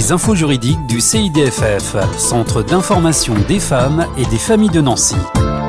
Les infos juridiques du CIDFF, Centre d'information des femmes et des familles de Nancy.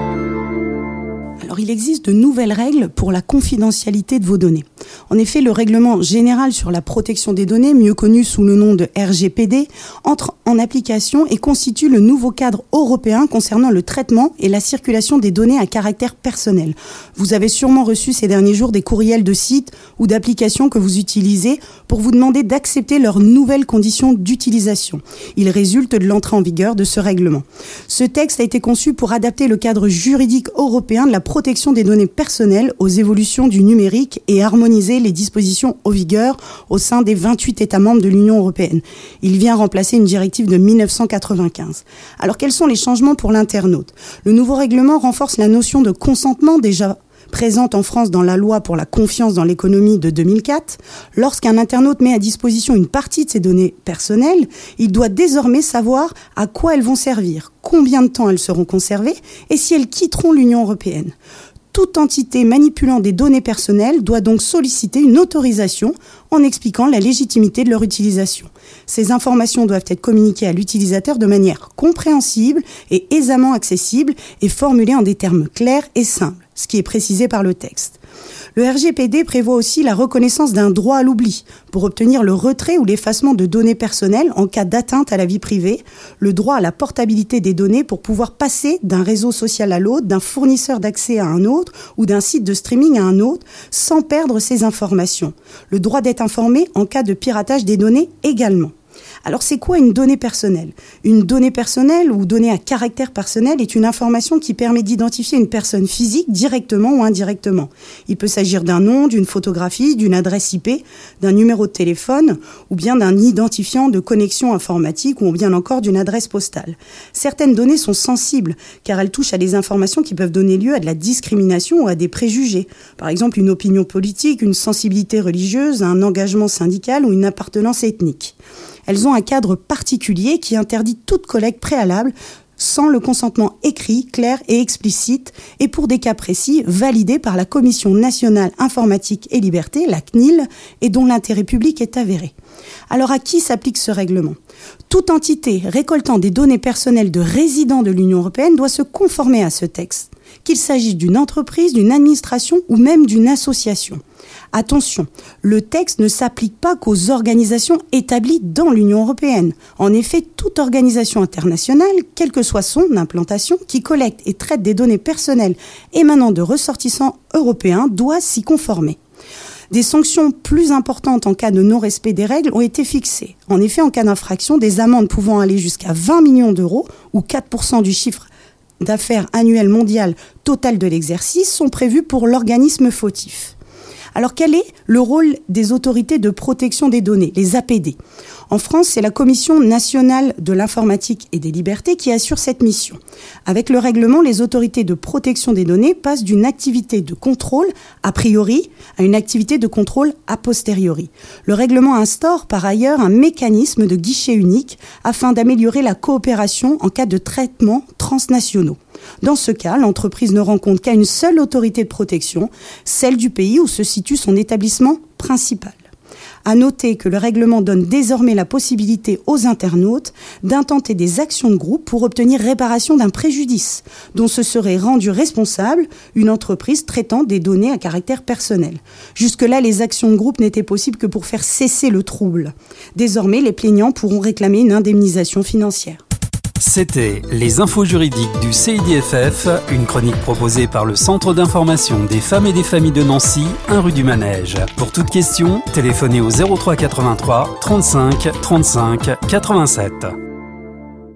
Alors, il existe de nouvelles règles pour la confidentialité de vos données. En effet, le règlement général sur la protection des données, mieux connu sous le nom de RGPD, entre en application et constitue le nouveau cadre européen concernant le traitement et la circulation des données à caractère personnel. Vous avez sûrement reçu ces derniers jours des courriels de sites ou d'applications que vous utilisez pour vous demander d'accepter leurs nouvelles conditions d'utilisation. Il résulte de l'entrée en vigueur de ce règlement. Ce texte a été conçu pour adapter le cadre juridique européen de la protection des données personnelles aux évolutions du numérique et harmoniser les dispositions en vigueur au sein des 28 États membres de l'Union européenne. Il vient remplacer une directive de 1995. Alors, quels sont les changements pour l'internaute ? Le nouveau règlement renforce la notion de consentement déjà présente en France dans la loi pour la confiance dans l'économie de 2004. Lorsqu'un internaute met à disposition une partie de ses données personnelles, il doit désormais savoir à quoi elles vont servir, combien de temps elles seront conservées et si elles quitteront l'Union européenne. Toute entité manipulant des données personnelles doit donc solliciter une autorisation en expliquant la légitimité de leur utilisation. Ces informations doivent être communiquées à l'utilisateur de manière compréhensible et aisément accessible et formulées en des termes clairs et simples, ce qui est précisé par le texte. Le RGPD prévoit aussi la reconnaissance d'un droit à l'oubli pour obtenir le retrait ou l'effacement de données personnelles en cas d'atteinte à la vie privée, le droit à la portabilité des données pour pouvoir passer d'un réseau social à l'autre, d'un fournisseur d'accès à un autre ou d'un site de streaming à un autre sans perdre ces informations, le droit d'être informé en cas de piratage des données également. Alors, c'est quoi une donnée personnelle ? Une donnée personnelle ou donnée à caractère personnel est une information qui permet d'identifier une personne physique directement ou indirectement. Il peut s'agir d'un nom, d'une photographie, d'une adresse IP, d'un numéro de téléphone ou bien d'un identifiant de connexion informatique ou bien encore d'une adresse postale. Certaines données sont sensibles car elles touchent à des informations qui peuvent donner lieu à de la discrimination ou à des préjugés. Par exemple, une opinion politique, une sensibilité religieuse, un engagement syndical ou une appartenance ethnique. Elles ont un cadre particulier qui interdit toute collecte préalable sans le consentement écrit, clair et explicite et pour des cas précis validés par la Commission nationale informatique et liberté, la CNIL, et dont l'intérêt public est avéré. Alors à qui s'applique ce règlement ? Toute entité récoltant des données personnelles de résidents de l'Union européenne doit se conformer à ce texte, qu'il s'agisse d'une entreprise, d'une administration ou même d'une association. Attention, le texte ne s'applique pas qu'aux organisations établies dans l'Union européenne. En effet, toute organisation internationale, quelle que soit son implantation, qui collecte et traite des données personnelles émanant de ressortissants européens doit s'y conformer. Des sanctions plus importantes en cas de non-respect des règles ont été fixées. En effet, en cas d'infraction, des amendes pouvant aller jusqu'à 20 millions d'euros ou 4% du chiffre d'affaires annuel mondial total de l'exercice sont prévues pour l'organisme fautif. Alors, quel est le rôle des autorités de protection des données, les APD ? En France, c'est la Commission nationale de l'informatique et des libertés qui assure cette mission. Avec le règlement, les autorités de protection des données passent d'une activité de contrôle a priori à une activité de contrôle a posteriori. Le règlement instaure par ailleurs un mécanisme de guichet unique afin d'améliorer la coopération en cas de traitements transnationaux. Dans ce cas, l'entreprise ne rend compte qu'à une seule autorité de protection, celle du pays où se situe son établissement principal. À noter que le règlement donne désormais la possibilité aux internautes d'intenter des actions de groupe pour obtenir réparation d'un préjudice dont se serait rendue responsable une entreprise traitant des données à caractère personnel. Jusque-là, les actions de groupe n'étaient possibles que pour faire cesser le trouble. Désormais, les plaignants pourront réclamer une indemnisation financière. C'était les infos juridiques du CIDFF, une chronique proposée par le Centre d'information des femmes et des familles de Nancy, 1 rue du Manège. Pour toute question, téléphonez au 03 83 35 35 87.